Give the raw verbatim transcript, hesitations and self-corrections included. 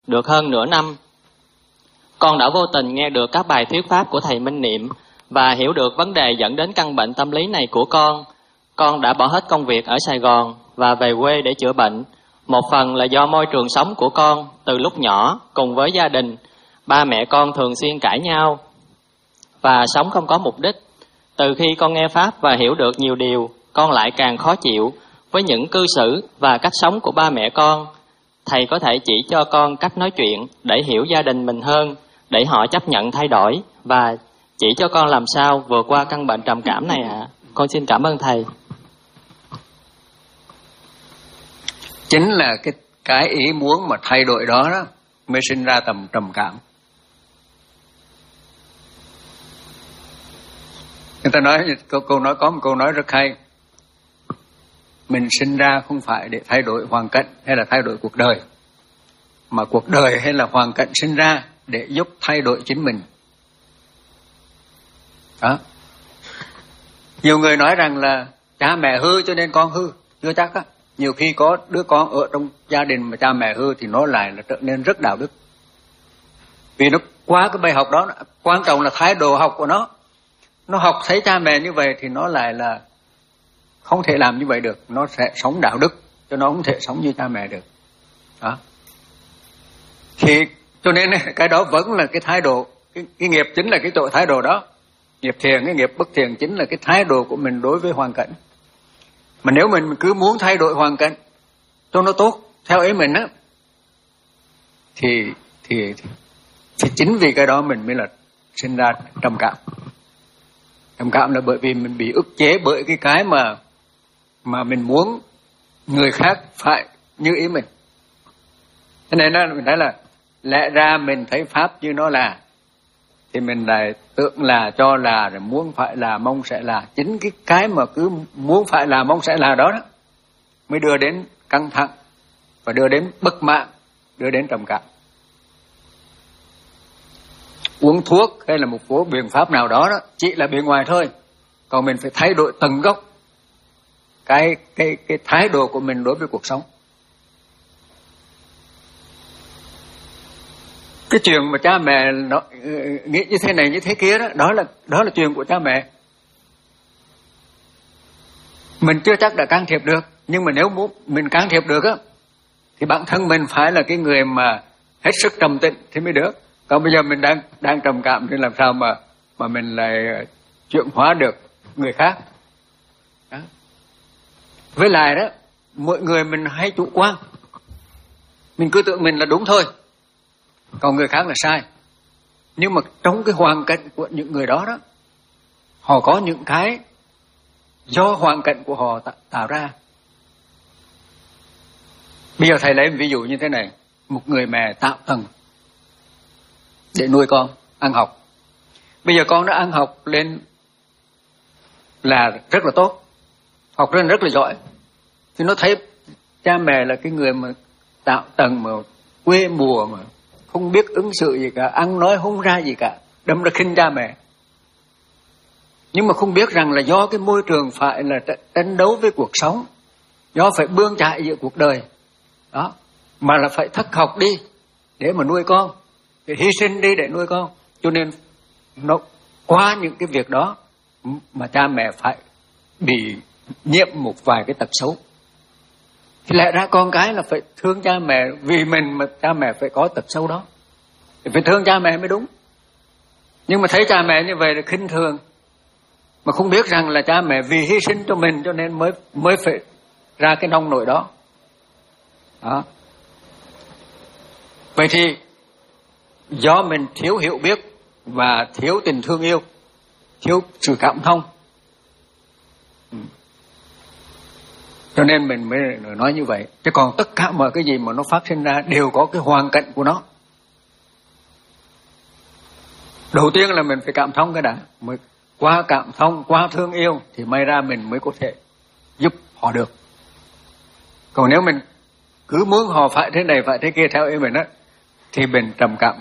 được hơn nửa năm. Con đã vô tình nghe được các bài thuyết pháp của thầy Minh Niệm và hiểu được vấn đề dẫn đến căn bệnh tâm lý này của con. Con đã bỏ hết công việc ở Sài Gòn và về quê để chữa bệnh. Một phần là do môi trường sống của con từ lúc nhỏ cùng với gia đình. Ba mẹ con thường xuyên cãi nhau và sống không có mục đích. Từ khi con nghe Pháp và hiểu được nhiều điều, con lại càng khó chịu với những cư xử và cách sống của ba mẹ con. Thầy có thể chỉ cho con cách nói chuyện để hiểu gia đình mình hơn, để họ chấp nhận thay đổi và chỉ cho con làm sao vượt qua căn bệnh trầm cảm này ạ. À. Con xin cảm ơn thầy. Chính là cái cái ý muốn mà thay đổi đó, đó mới sinh ra tầm trầm cảm. Người ta nói câu, câu nói có một câu nói rất hay. Mình sinh ra không phải để thay đổi hoàn cảnh hay là thay đổi cuộc đời, mà cuộc đời hay là hoàn cảnh sinh ra để giúp thay đổi chính mình. Đó. Nhiều người nói rằng là cha mẹ hư cho nên con hư. Chưa chắc á. Nhiều khi có đứa con ở trong gia đình mà cha mẹ hư thì nó lại là trở nên rất đạo đức. Vì nó qua cái bài học đó, quan trọng là thái độ học của nó. Nó học thấy cha mẹ như vậy thì nó lại là không thể làm như vậy được. Nó sẽ sống đạo đức, cho nó không thể sống như cha mẹ được. Đó. Thì cho nên cái đó vẫn là cái thái độ. Cái, cái nghiệp chính là cái tội thái độ đó. Nghiệp thiện, cái nghiệp bất thiện chính là cái thái độ của mình đối với hoàn cảnh. Mà nếu mình cứ muốn thay đổi hoàn cảnh cho nó tốt theo ý mình á, thì, thì, thì, thì chính vì cái đó mình mới là sinh ra trầm cảm. Trầm cảm là bởi vì mình bị ức chế bởi cái cái mà mà mình muốn người khác phải như ý mình. Thế nên đó, mình thấy là lẽ ra mình thấy Pháp như nó là, thì mình lại tưởng là, cho là, rồi muốn phải là, mong sẽ là. Chính cái cái mà cứ muốn phải là, mong sẽ là đó, đó mới đưa đến căng thẳng và đưa đến bất mãn, đưa đến trầm cảm. Uống thuốc hay là một số biện pháp nào đó, đó chỉ là bề ngoài thôi. Còn mình phải thay đổi tận gốc cái, cái, cái thái độ của mình đối với cuộc sống. Cái chuyện mà cha mẹ nó nghĩ như thế này như thế kia đó, đó là đó là chuyện của cha mẹ. Mình chưa chắc đã can thiệp được, nhưng mà nếu muốn mình can thiệp được á, thì bản thân mình phải là cái người mà hết sức trầm tĩnh thì mới được. Còn bây giờ mình đang đang trầm cảm thì làm sao mà mà mình lại chuyển hóa được người khác? Đó. Với lại đó, mỗi người mình hay chủ quan, mình cứ tưởng mình là đúng thôi, còn người khác là sai. Nhưng mà trong cái hoàn cảnh của những người đó đó, họ có những cái do hoàn cảnh của họ tạo ra. Bây giờ thầy lấy một ví dụ như thế này. Một người mẹ tạo tầng để nuôi con, ăn học. Bây giờ con nó ăn học lên là rất là tốt, học lên rất là giỏi. Thì nó thấy cha mẹ là cái người mà tạo tầng mà quê mùa mà không biết ứng xử gì cả, ăn nói không ra gì cả, đâm ra khinh cha mẹ. Nhưng mà không biết rằng là do cái môi trường phải là tranh đấu với cuộc sống, do phải bươn chải giữa cuộc đời đó, mà là phải thất học đi để mà nuôi con, để hy sinh đi để nuôi con. Cho nên nó qua những cái việc đó mà cha mẹ phải bị nhiễm một vài cái tật xấu. Thì lẽ ra con cái là phải thương cha mẹ, vì mình mà cha mẹ phải có tật xấu đó, thì phải thương cha mẹ mới đúng. Nhưng mà thấy cha mẹ như vậy là khinh thường, mà không biết rằng là cha mẹ vì hy sinh cho mình cho nên mới mới phải ra cái nông nổi đó. Đó. Vậy thì do mình thiếu hiểu biết và thiếu tình thương yêu, thiếu sự cảm thông, cho nên mình mới nói như vậy. Chứ còn tất cả mọi cái gì mà nó phát sinh ra đều có cái hoàn cảnh của nó. Đầu tiên là mình phải cảm thông cái đã. Mới qua cảm thông, qua thương yêu thì may ra mình mới có thể giúp họ được. Còn nếu mình cứ muốn họ phải thế này phải thế kia theo ý mình á, thì mình trầm cảm